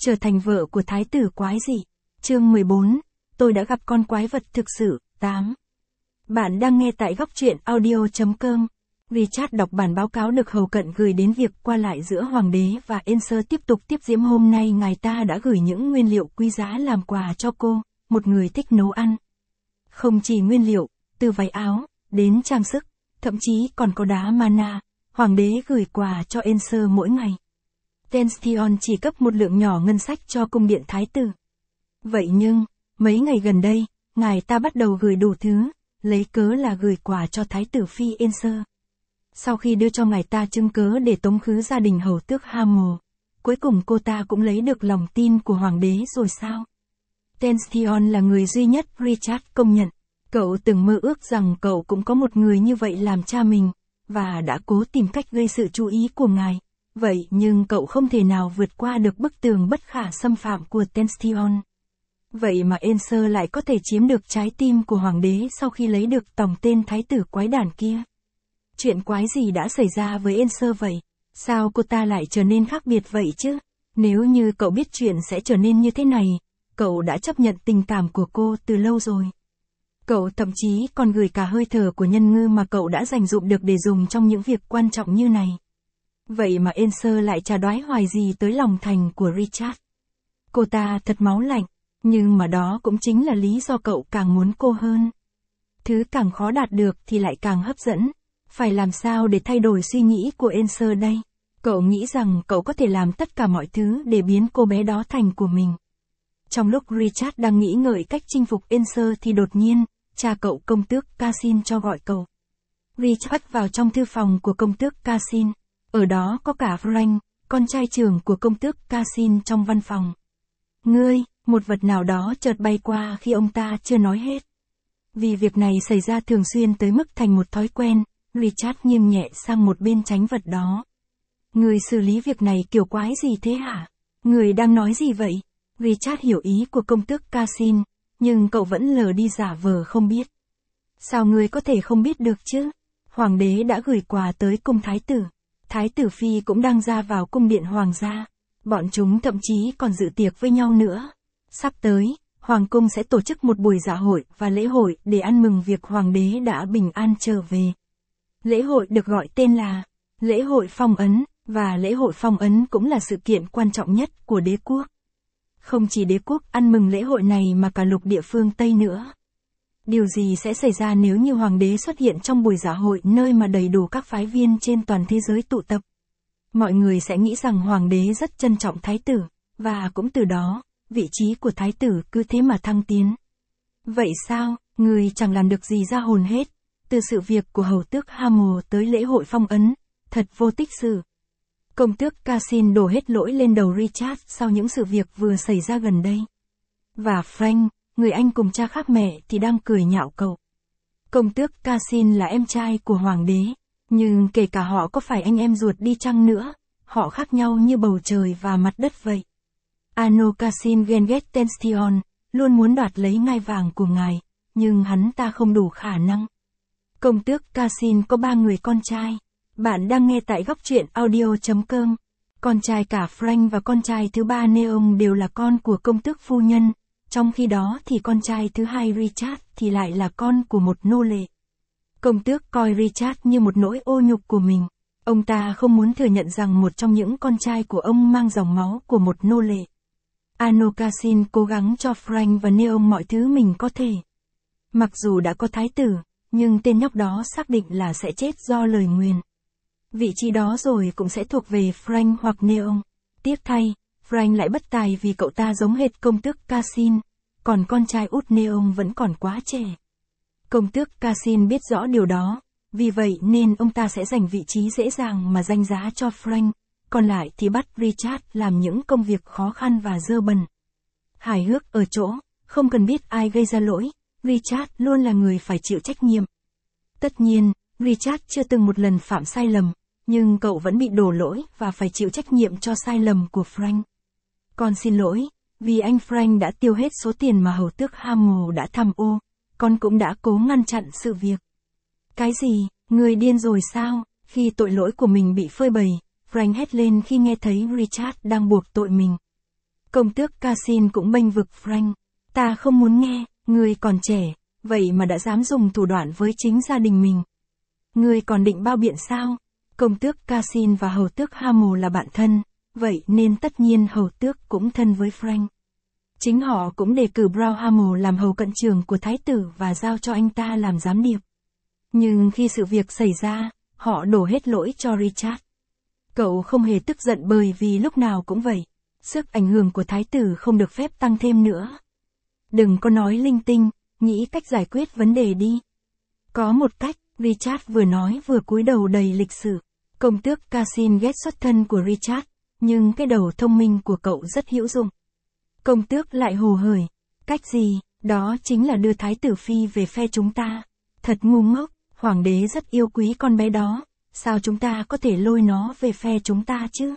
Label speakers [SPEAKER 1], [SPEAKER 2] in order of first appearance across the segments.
[SPEAKER 1] Trở thành vợ của thái tử quái dị. Chương 14, tôi đã gặp con quái vật thực sự. 8. Bạn đang nghe tại góc truyện audio.com. Richard đọc bản báo cáo được hầu cận gửi đến việc qua lại giữa hoàng đế và Ensor tiếp tục tiếp diễn. Hôm nay ngài ta đã gửi những nguyên liệu quý giá làm quà cho cô, một người thích nấu ăn. Không chỉ nguyên liệu, từ váy áo, đến trang sức, thậm chí còn có đá mana, hoàng đế gửi quà cho Ensor mỗi ngày. Tension chỉ cấp một lượng nhỏ ngân sách cho cung điện thái tử. Vậy nhưng, mấy ngày gần đây, ngài ta bắt đầu gửi đủ thứ, lấy cớ là gửi quà cho thái tử phi Ensor. Sau khi đưa cho ngài ta chứng cớ để tống khứ gia đình hầu tước Hamel, cuối cùng cô ta cũng lấy được lòng tin của hoàng đế rồi sao? Tension là người duy nhất Richard công nhận. Cậu từng mơ ước rằng cậu cũng có một người như vậy làm cha mình, và đã cố tìm cách gây sự chú ý của ngài. Vậy nhưng cậu không thể nào vượt qua được bức tường bất khả xâm phạm của Tension. Vậy mà Ensor lại có thể chiếm được trái tim của hoàng đế sau khi lấy được tòng tên thái tử quái đản kia. Chuyện quái gì đã xảy ra với Ensor vậy? Sao cô ta lại trở nên khác biệt vậy chứ? Nếu như cậu biết chuyện sẽ trở nên như thế này, cậu đã chấp nhận tình cảm của cô từ lâu rồi. Cậu thậm chí còn gửi cả hơi thở của nhân ngư mà cậu đã dành dụm được để dùng trong những việc quan trọng như này. Vậy mà Ensor lại chả đoái hoài gì tới lòng thành của Richard. Cô ta thật máu lạnh, nhưng mà đó cũng chính là lý do cậu càng muốn cô hơn. Thứ càng khó đạt được thì lại càng hấp dẫn. Phải làm sao để thay đổi suy nghĩ của Ensor đây? Cậu nghĩ rằng cậu có thể làm tất cả mọi thứ để biến cô bé đó thành của mình. Trong lúc Richard đang nghĩ ngợi cách chinh phục Ensor thì đột nhiên, cha cậu công tước Cassin cho gọi cậu. Richard vào trong thư phòng của công tước Cassin. Ở đó có cả Frank, con trai trưởng của công tước Cassin trong văn phòng. Ngươi, một vật nào đó chợt bay qua khi ông ta chưa nói hết. Vì việc này xảy ra thường xuyên tới mức thành một thói quen, Richard nghiêng nhẹ sang một bên tránh vật đó. Người xử lý việc này kiểu quái gì thế hả? Người đang nói gì vậy? Richard hiểu ý của công tước Cassin, nhưng cậu vẫn lờ đi giả vờ không biết. Sao người có thể không biết được chứ? Hoàng đế đã gửi quà tới cung thái tử. Thái tử phi cũng đang ra vào cung điện hoàng gia. Bọn chúng thậm chí còn dự tiệc với nhau nữa. Sắp tới, hoàng cung sẽ tổ chức một buổi dạ hội và lễ hội để ăn mừng việc hoàng đế đã bình an trở về. Lễ hội được gọi tên là lễ hội phong ấn, và lễ hội phong ấn cũng là sự kiện quan trọng nhất của đế quốc. Không chỉ đế quốc ăn mừng lễ hội này mà cả lục địa phương Tây nữa. Điều gì sẽ xảy ra nếu như hoàng đế xuất hiện trong buổi dạ hội nơi mà đầy đủ các phái viên trên toàn thế giới tụ tập? Mọi người sẽ nghĩ rằng hoàng đế rất trân trọng thái tử, và cũng từ đó, vị trí của thái tử cứ thế mà thăng tiến. Vậy sao, người chẳng làm được gì ra hồn hết, từ sự việc của hầu tước Hamel tới lễ hội phong ấn, thật vô tích sự. Công tước Cassin đổ hết lỗi lên đầu Richard sau những sự việc vừa xảy ra gần đây. Và Frank, người anh cùng cha khác mẹ thì đang cười nhạo cậu. Công tước Cassin là em trai của hoàng đế, nhưng kể cả họ có phải anh em ruột đi chăng nữa, họ khác nhau như bầu trời và mặt đất vậy. Ano Cassin ghen ghét Tension, luôn muốn đoạt lấy ngai vàng của ngài, nhưng hắn ta không đủ khả năng. Công tước Cassin có 3 người con trai. Bạn đang nghe tại góc truyện audio.com. Con trai cả Frank và con trai thứ 3 Neon đều là con của công tước phu nhân, trong khi đó thì con trai thứ 2 Richard thì lại là con của một nô lệ. Công tước coi Richard như một nỗi ô nhục của mình. Ông ta không muốn thừa nhận rằng một trong những con trai của ông mang dòng máu của một nô lệ. Ano Cassin cố gắng cho Frank và Neon mọi thứ mình có thể. Mặc dù đã có thái tử, nhưng tên nhóc đó xác định là sẽ chết do lời nguyền. Vị trí đó rồi cũng sẽ thuộc về Frank hoặc Neon. Tiếc thay, Frank lại bất tài vì cậu ta giống hệt công tước Cassin, còn con trai út Neon vẫn còn quá trẻ. Công tước Cassin biết rõ điều đó, vì vậy nên ông ta sẽ dành vị trí dễ dàng mà danh giá cho Frank, còn lại thì bắt Richard làm những công việc khó khăn và dơ bẩn. Hài hước ở chỗ, không cần biết ai gây ra lỗi, Richard luôn là người phải chịu trách nhiệm. Tất nhiên, Richard chưa từng một lần phạm sai lầm, nhưng cậu vẫn bị đổ lỗi và phải chịu trách nhiệm cho sai lầm của Frank. Con xin lỗi, vì anh Frank đã tiêu hết số tiền mà hầu tước Hamel đã tham ô, con cũng đã cố ngăn chặn sự việc. Cái gì, người điên rồi sao? Khi tội lỗi của mình bị phơi bày, Frank hét lên khi nghe thấy Richard đang buộc tội mình. Công tước Cassin cũng bênh vực Frank. Ta không muốn nghe, ngươi còn trẻ, vậy mà đã dám dùng thủ đoạn với chính gia đình mình. Ngươi còn định bao biện sao? Công tước Cassin và hầu tước Hamill là bạn thân, vậy nên tất nhiên hầu tước cũng thân với Frank. Chính họ cũng đề cử Brown Hamill làm hầu cận trưởng của thái tử và giao cho anh ta làm giám điệp. Nhưng khi sự việc xảy ra, họ đổ hết lỗi cho Richard. Cậu không hề tức giận bởi vì lúc nào cũng vậy. Sức ảnh hưởng của thái tử không được phép tăng thêm nữa. Đừng có nói linh tinh, nghĩ cách giải quyết vấn đề đi. Có một cách, Richard vừa nói vừa cúi đầu đầy lịch sự. Công tước Cassin ghét xuất thân của Richard, nhưng cái đầu thông minh của cậu rất hữu dụng. Công tước lại hồ hởi. Cách gì? Đó chính là đưa thái tử phi về phe chúng ta. Thật ngu ngốc, hoàng đế rất yêu quý con bé đó. Sao chúng ta có thể lôi nó về phe chúng ta chứ?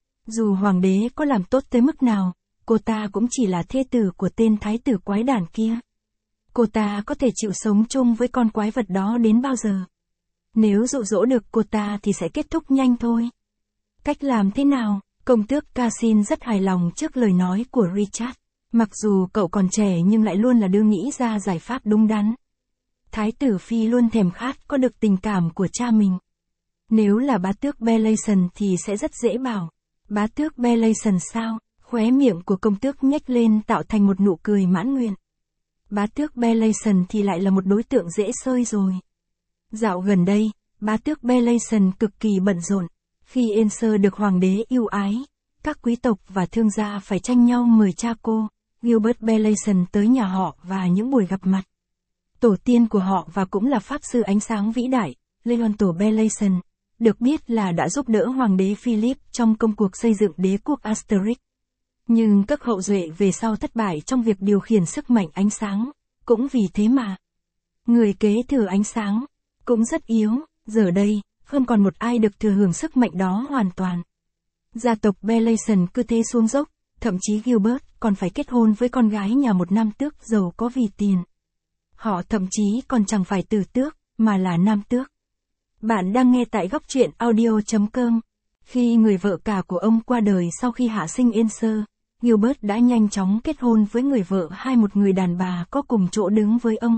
[SPEAKER 1] Dù hoàng đế có làm tốt tới mức nào, cô ta cũng chỉ là thê tử của tên thái tử quái đản kia. Cô ta có thể chịu sống chung với con quái vật đó đến bao giờ? Nếu dụ dỗ được cô ta thì sẽ kết thúc nhanh thôi. Cách làm thế nào? Công tước Cassin rất hài lòng trước lời nói của Richard. Mặc dù cậu còn trẻ nhưng lại luôn là đứa nghĩ ra giải pháp đúng đắn. Thái tử phi luôn thèm khát có được tình cảm của cha mình. Nếu là bá tước Belason thì sẽ rất dễ bảo. Bá tước Belason sao? Khóe miệng của công tước nhếch lên tạo thành một nụ cười mãn nguyện. Bá tước Belason thì lại là một đối tượng dễ xơi rồi. Dạo gần đây, bá tước Belason cực kỳ bận rộn. Khi Ensor được hoàng đế yêu ái, các quý tộc và thương gia phải tranh nhau mời cha cô, Gilbert Belason tới nhà họ và những buổi gặp mặt. Tổ tiên của họ và cũng là pháp sư ánh sáng vĩ đại, Leonto Belason, được biết là đã giúp đỡ hoàng đế Philip trong công cuộc xây dựng đế quốc Asterix. Nhưng các hậu duệ về sau thất bại trong việc điều khiển sức mạnh ánh sáng, cũng vì thế mà. Người kế thừa ánh sáng, cũng rất yếu, giờ đây, không còn một ai được thừa hưởng sức mạnh đó hoàn toàn. Gia tộc Belason cứ thế xuống dốc, thậm chí Gilbert còn phải kết hôn với con gái nhà một nam tước giàu có vì tiền. Họ thậm chí còn chẳng phải tử tước, mà là nam tước. Bạn đang nghe tại góc truyện audio.com. Khi người vợ cả của ông qua đời sau khi hạ sinh Ensor, Gilbert đã nhanh chóng kết hôn với người vợ hay một người đàn bà có cùng chỗ đứng với ông.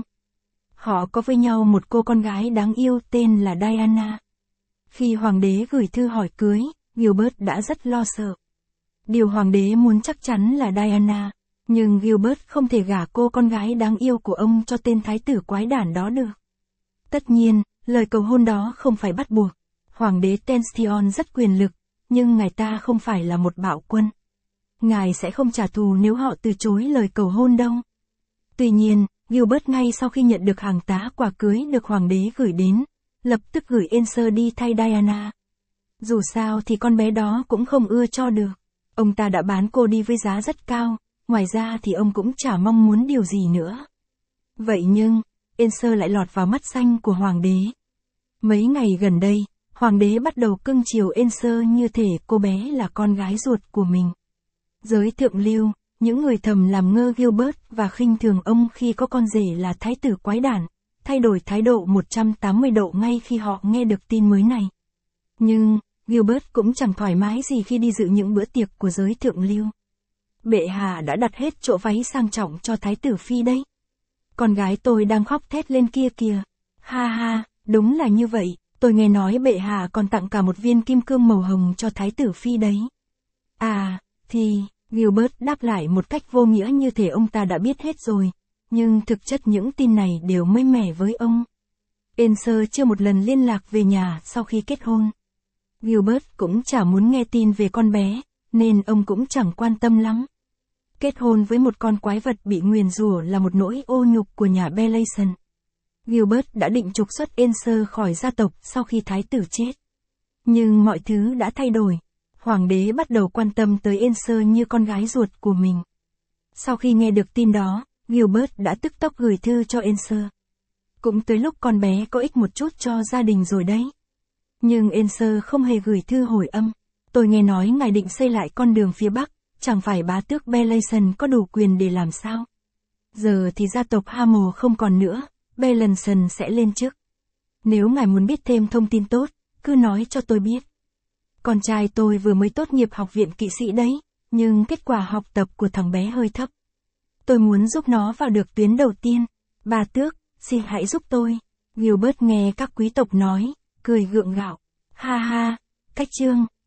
[SPEAKER 1] Họ có với nhau một cô con gái đáng yêu tên là Diana. Khi hoàng đế gửi thư hỏi cưới, Gilbert đã rất lo sợ. Điều hoàng đế muốn chắc chắn là Diana, nhưng Gilbert không thể gả cô con gái đáng yêu của ông cho tên thái tử quái đản đó được. Tất nhiên, lời cầu hôn đó không phải bắt buộc. Hoàng đế Tension rất quyền lực, nhưng ngài ta không phải là một bạo quân. Ngài sẽ không trả thù nếu họ từ chối lời cầu hôn đâu. Tuy nhiên, Gilbert ngay sau khi nhận được hàng tá quà cưới được hoàng đế gửi đến, lập tức gửi Ensor đi thay Diana. Dù sao thì con bé đó cũng không ưa cho được. Ông ta đã bán cô đi với giá rất cao, ngoài ra thì ông cũng chả mong muốn điều gì nữa. Vậy nhưng, Ensor lại lọt vào mắt xanh của hoàng đế. Mấy ngày gần đây, hoàng đế bắt đầu cưng chiều Ensor như thể cô bé là con gái ruột của mình. Giới thượng lưu, những người thầm làm ngơ Gilbert và khinh thường ông khi có con rể là thái tử quái đản, thay đổi thái độ 180 độ ngay khi họ nghe được tin mới này. Nhưng, Gilbert cũng chẳng thoải mái gì khi đi dự những bữa tiệc của giới thượng lưu. Bệ hạ đã đặt hết chỗ váy sang trọng cho thái tử phi đấy. Con gái tôi đang khóc thét lên kia kìa. Ha ha, đúng là như vậy, tôi nghe nói bệ hạ còn tặng cả một viên kim cương màu hồng cho thái tử phi đấy. À, thì, Gilbert đáp lại một cách vô nghĩa như thể ông ta đã biết hết rồi, nhưng thực chất những tin này đều mới mẻ với ông. Ensor chưa một lần liên lạc về nhà sau khi kết hôn. Gilbert cũng chả muốn nghe tin về con bé, nên ông cũng chẳng quan tâm lắm. Kết hôn với một con quái vật bị nguyền rủa là một nỗi ô nhục của nhà Belason. Gilbert đã định trục xuất Ensor khỏi gia tộc sau khi thái tử chết. Nhưng mọi thứ đã thay đổi. Hoàng đế bắt đầu quan tâm tới Ensor như con gái ruột của mình. Sau khi nghe được tin đó, Gilbert đã tức tốc gửi thư cho Ensor. Cũng tới lúc con bé có ích một chút cho gia đình rồi đấy. Nhưng Ensor không hề gửi thư hồi âm. Tôi nghe nói ngài định xây lại con đường phía Bắc, chẳng phải bá tước Belason có đủ quyền để làm sao? Giờ thì gia tộc Hamill không còn nữa, Belason sẽ lên chức. Nếu ngài muốn biết thêm thông tin tốt, cứ nói cho tôi biết. Con trai tôi vừa mới tốt nghiệp học viện kỵ sĩ đấy, Nhưng kết quả học tập của thằng bé hơi thấp. Tôi muốn giúp nó vào được tuyến đầu tiên. Bà Tước, xin hãy giúp tôi. Gilbert nghe các quý tộc nói, cười gượng gạo. Ha ha, cách chương.